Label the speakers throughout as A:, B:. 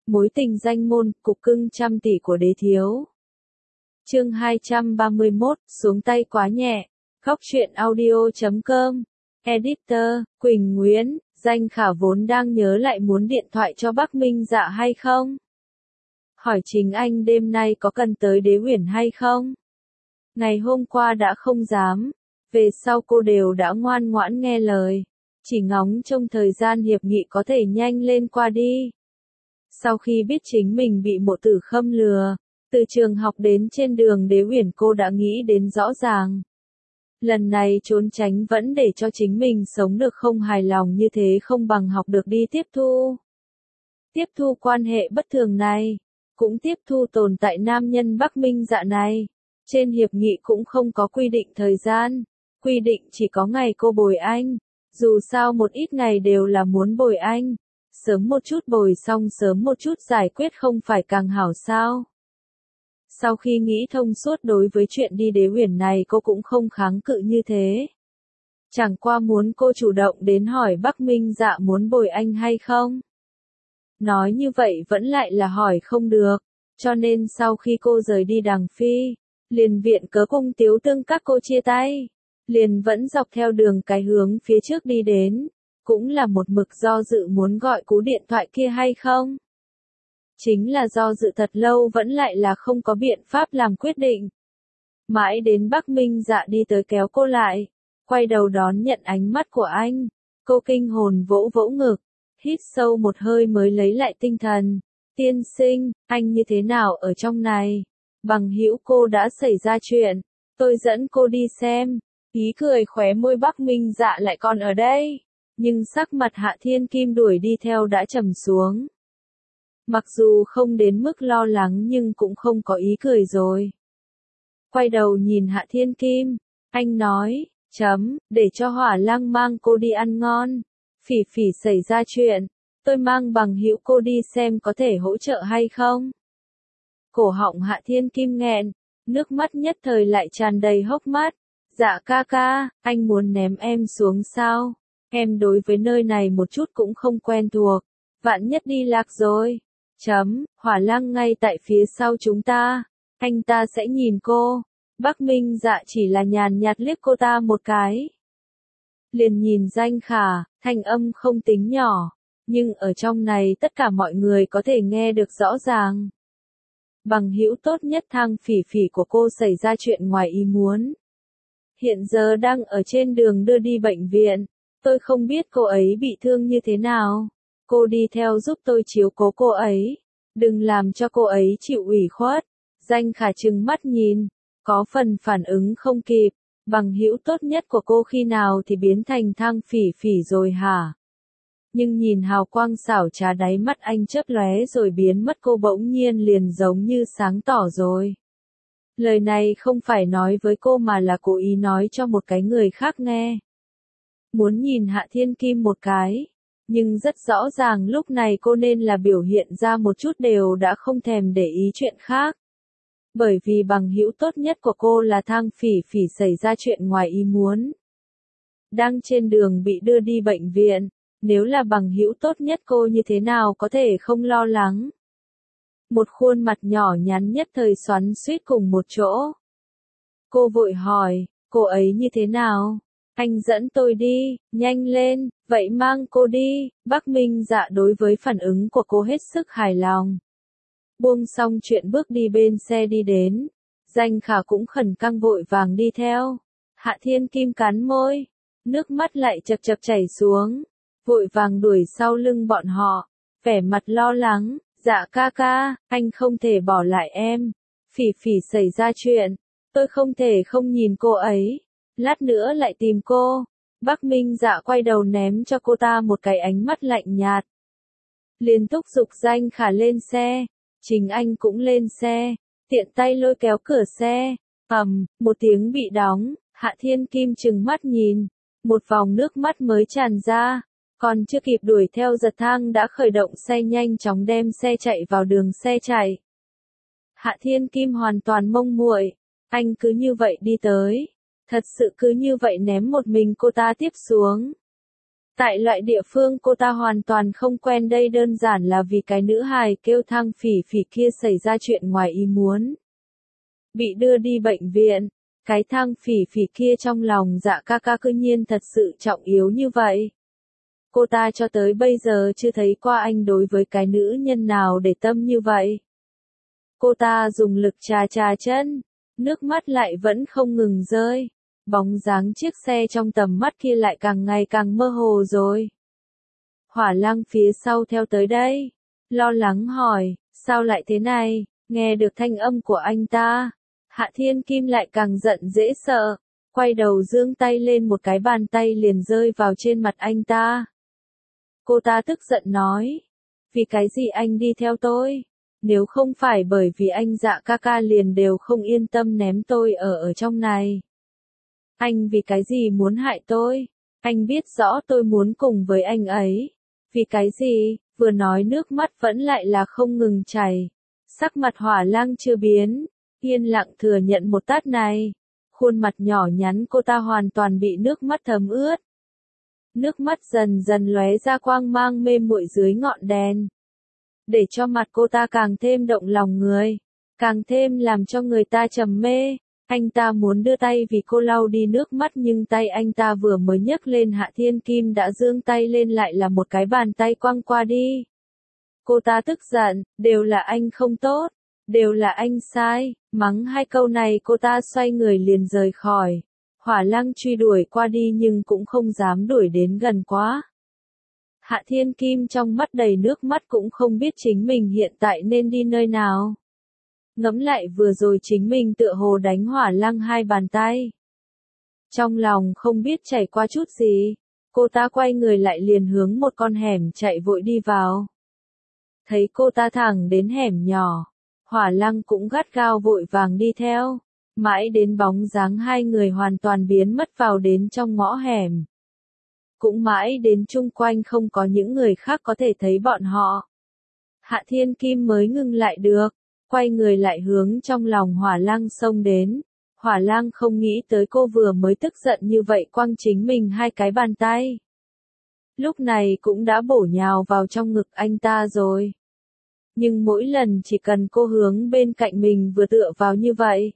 A: Mối tình danh môn, cục cưng trăm tỷ của đế thiếu. Chương 231, xuống tay quá nhẹ. Góc truyện audio.com. Editor, Quỳnh Nguyễn, Danh Khả vốn đang nhớ lại muốn điện thoại cho Bắc Minh Dạ hay không? Hỏi chính anh đêm nay có cần tới Đế Uyển hay không? Ngày hôm qua đã không dám, về sau cô đều đã ngoan ngoãn nghe lời, chỉ ngóng trông thời gian hiệp nghị có thể nhanh lên qua đi. Sau khi biết chính mình bị Mộ Tử Khâm lừa, từ trường học đến trên đường Đế Uyển cô đã nghĩ đến rõ ràng. Lần này trốn tránh vẫn để cho chính mình sống được không hài lòng như thế không bằng học được đi tiếp thu. Tiếp thu quan hệ bất thường này, cũng tiếp thu tồn tại nam nhân Bắc Minh Dạ này. Trên hiệp nghị cũng không có quy định thời gian, quy định chỉ có ngày cô bồi anh. Dù sao một ít ngày đều là muốn bồi anh. Sớm một chút bồi xong sớm một chút giải quyết không phải càng hảo sao. Sau khi nghĩ thông suốt đối với chuyện đi Đế Uyển này cô cũng không kháng cự như thế. Chẳng qua muốn cô chủ động đến hỏi Bắc Minh Dạ muốn bồi anh hay không. Nói như vậy vẫn lại là hỏi không được, cho nên sau khi cô rời đi Đằng Phi, liền viện cớ Cung Tiếu Tương các cô chia tay, liền vẫn dọc theo đường cái hướng phía trước đi đến, cũng là một mực do dự muốn gọi cú điện thoại kia hay không. Chính là do dự thật lâu vẫn lại là không có biện pháp làm quyết định. Mãi đến Bắc Minh Dạ đi tới kéo cô lại, quay đầu đón nhận ánh mắt của anh, cô kinh hồn vỗ vỗ ngực, hít sâu một hơi mới lấy lại tinh thần. Tiên sinh, anh như thế nào ở trong này? Bằng hữu cô đã xảy ra chuyện, tôi dẫn cô đi xem. Ý cười khóe môi Bắc Minh Dạ lại còn ở đây, nhưng sắc mặt Hạ Thiên Kim đuổi đi theo đã trầm xuống. Mặc dù không đến mức lo lắng nhưng cũng không có ý cười rồi. Quay đầu nhìn Hạ Thiên Kim, anh nói, để cho Hỏa Lăng mang cô đi ăn ngon. Phỉ Phỉ xảy ra chuyện, tôi mang bằng hữu cô đi xem có thể hỗ trợ hay không. Cổ họng Hạ Thiên Kim nghẹn, nước mắt nhất thời lại tràn đầy hốc mắt. Dạ ca ca, anh muốn ném em xuống sao? Em đối với nơi này một chút cũng không quen thuộc, vạn nhất đi lạc rồi. Hỏa Lăng ngay tại phía sau chúng ta, anh ta sẽ nhìn cô. Bắc Minh Dạ chỉ là nhàn nhạt liếc cô ta một cái. Liền nhìn Danh Khả, thanh âm không tính nhỏ, nhưng ở trong này tất cả mọi người có thể nghe được rõ ràng. Bằng hữu tốt nhất Thang Phỉ Phỉ của cô xảy ra chuyện ngoài ý muốn. Hiện giờ đang ở trên đường đưa đi bệnh viện, tôi không biết cô ấy bị thương như thế nào. Cô đi theo giúp tôi chiếu cố cô ấy, đừng làm cho cô ấy chịu ủy khuất. Danh Khả trừng mắt nhìn, có phần phản ứng không kịp, bằng hữu tốt nhất của cô khi nào thì biến thành Thang Phỉ Phỉ rồi hả? Nhưng nhìn hào quang xảo trá đáy mắt anh chớp lóe rồi biến mất cô bỗng nhiên liền giống như sáng tỏ rồi. Lời này không phải nói với cô mà là cố ý nói cho một cái người khác nghe. Muốn nhìn Hạ Thiên Kim một cái, nhưng rất rõ ràng lúc này cô nên là biểu hiện ra một chút đều đã không thèm để ý chuyện khác. Bởi vì bằng hữu tốt nhất của cô là Thang Phỉ Phỉ xảy ra chuyện ngoài ý muốn. Đang trên đường bị đưa đi bệnh viện, nếu là bằng hữu tốt nhất cô như thế nào có thể không lo lắng. Một khuôn mặt nhỏ nhắn nhất thời xoắn xuýt cùng một chỗ. Cô vội hỏi, cô ấy như thế nào? Anh dẫn tôi đi, nhanh lên, vậy mang cô đi. Bắc Minh Dạ đối với phản ứng của cô hết sức hài lòng. Buông xong chuyện bước đi bên xe đi đến. Danh Khả cũng khẩn căng vội vàng đi theo. Hạ Thiên Kim cắn môi, nước mắt lại chập chập chảy xuống, vội vàng đuổi sau lưng bọn họ, vẻ mặt lo lắng. Dạ ca ca, anh không thể bỏ lại em. Phỉ Phỉ xảy ra chuyện, tôi không thể không nhìn cô ấy. Lát nữa lại tìm cô. Bắc Minh Dạ quay đầu ném cho cô ta một cái ánh mắt lạnh nhạt. Liền thúc giục Danh Khả lên xe. Chính anh cũng lên xe, tiện tay lôi kéo cửa xe. Một tiếng bị đóng, Hạ Thiên Kim trừng mắt nhìn. Một vòng nước mắt mới tràn ra. Còn chưa kịp đuổi theo giật thang đã khởi động xe nhanh chóng đem xe chạy vào đường xe chạy. Hạ Thiên Kim hoàn toàn mông muội, anh cứ như vậy đi tới, thật sự cứ như vậy ném một mình cô ta tiếp xuống. Tại loại địa phương cô ta hoàn toàn không quen đây đơn giản là vì cái nữ hài kêu Thang Phỉ Phỉ kia xảy ra chuyện ngoài ý muốn. Bị đưa đi bệnh viện, cái Thang Phỉ Phỉ kia trong lòng Dạ ca ca cư nhiên thật sự trọng yếu như vậy. Cô ta cho tới bây giờ chưa thấy qua anh đối với cái nữ nhân nào để tâm như vậy. Cô ta dùng lực chà chà chân, nước mắt lại vẫn không ngừng rơi. Bóng dáng chiếc xe trong tầm mắt kia lại càng ngày càng mơ hồ rồi. Hỏa Lăng phía sau theo tới đây, lo lắng hỏi, sao lại thế này, nghe được thanh âm của anh ta. Hạ Thiên Kim lại càng giận dễ sợ, quay đầu giương tay lên một cái bàn tay liền rơi vào trên mặt anh ta. Cô ta tức giận nói, vì cái gì anh đi theo tôi? Nếu không phải bởi vì anh Dạ ca ca liền đều không yên tâm ném tôi ở trong này. Anh vì cái gì muốn hại tôi? Anh biết rõ tôi muốn cùng với anh ấy. Vì cái gì? Vừa nói nước mắt vẫn lại là không ngừng chảy. Sắc mặt Hỏa Lăng chưa biến, yên lặng thừa nhận một tát này. Khuôn mặt nhỏ nhắn cô ta hoàn toàn bị nước mắt thấm ướt. Nước mắt dần dần lóe ra quang mang mê muội dưới ngọn đèn. Để cho mặt cô ta càng thêm động lòng người, càng thêm làm cho người ta trầm mê. Anh ta muốn đưa tay vì cô lau đi nước mắt nhưng tay anh ta vừa mới nhấc lên Hạ Thiên Kim đã giương tay lên lại là một cái bàn tay quăng qua đi. Cô ta tức giận, đều là anh không tốt, đều là anh sai, mắng hai câu này cô ta xoay người liền rời khỏi. Hỏa Lăng truy đuổi qua đi nhưng cũng không dám đuổi đến gần quá. Hạ Thiên Kim trong mắt đầy nước mắt cũng không biết chính mình hiện tại nên đi nơi nào. Ngẫm lại vừa rồi chính mình tựa hồ đánh Hỏa Lăng hai bàn tay. Trong lòng không biết chảy qua chút gì, cô ta quay người lại liền hướng một con hẻm chạy vội đi vào. Thấy cô ta thẳng đến hẻm nhỏ, Hỏa Lăng cũng gắt gao vội vàng đi theo, mãi đến bóng dáng hai người hoàn toàn biến mất vào đến trong ngõ hẻm. Cũng mãi đến chung quanh không có những người khác có thể thấy bọn họ. Hạ Thiên Kim mới ngừng lại được, quay người lại hướng trong lòng Hỏa Lăng xông đến. Hỏa Lăng không nghĩ tới cô vừa mới tức giận như vậy quăng chính mình hai cái bàn tay. Lúc này cũng đã bổ nhào vào trong ngực anh ta rồi. Nhưng mỗi lần chỉ cần cô hướng bên cạnh mình vừa tựa vào như vậy,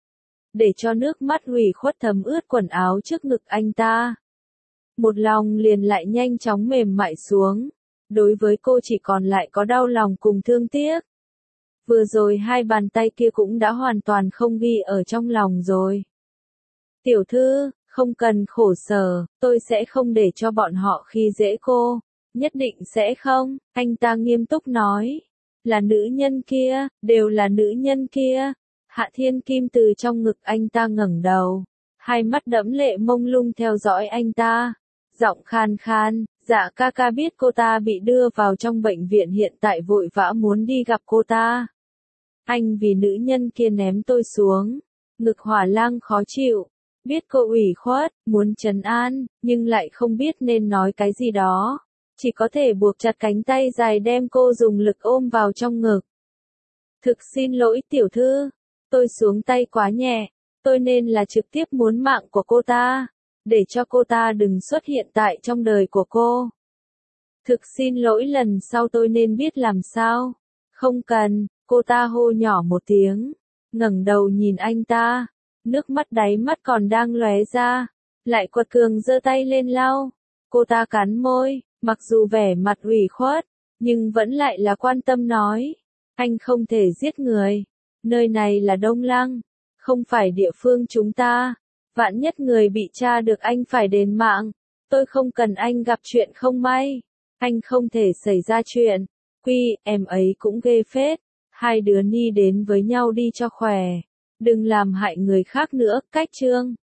A: để cho nước mắt ủy khuất thấm ướt quần áo trước ngực anh ta. Một lòng liền lại nhanh chóng mềm mại xuống. Đối với cô chỉ còn lại có đau lòng cùng thương tiếc. Vừa rồi hai bàn tay kia cũng đã hoàn toàn không ghi ở trong lòng rồi. Tiểu thư, không cần khổ sở, tôi sẽ không để cho bọn họ khi dễ cô. Nhất định sẽ không, anh ta nghiêm túc nói. Là nữ nhân kia, đều là nữ nhân kia. Hạ Thiên Kim từ trong ngực anh ta ngẩng đầu. Hai mắt đẫm lệ mông lung theo dõi anh ta. Giọng khan khan, Dạ ca ca biết cô ta bị đưa vào trong bệnh viện hiện tại vội vã muốn đi gặp cô ta. Anh vì nữ nhân kia ném tôi xuống. Ngực Hỏa Lăng khó chịu. Biết cô ủy khuất, muốn trấn an, nhưng lại không biết nên nói cái gì đó. Chỉ có thể buộc chặt cánh tay dài đem cô dùng lực ôm vào trong ngực. Thực xin lỗi tiểu thư, tôi xuống tay quá nhẹ, tôi nên là trực tiếp muốn mạng của cô ta, để cho cô ta đừng xuất hiện tại trong đời của cô. Thực xin lỗi lần sau tôi nên biết làm sao. Không cần, cô ta hô nhỏ một tiếng, ngẩng đầu nhìn anh ta, nước mắt đáy mắt còn đang lóe ra, lại quật cường giơ tay lên lau. Cô ta cắn môi, mặc dù vẻ mặt ủy khuất, nhưng vẫn lại là quan tâm nói, anh không thể giết người, nơi này là Đông Lăng, không phải địa phương chúng ta, vạn nhất người bị tra được anh phải đền mạng, tôi không cần anh gặp chuyện không may, anh không thể xảy ra chuyện, em ấy cũng ghê phết, hai đứa ni đến với nhau đi cho khỏe, đừng làm hại người khác nữa, cách chương.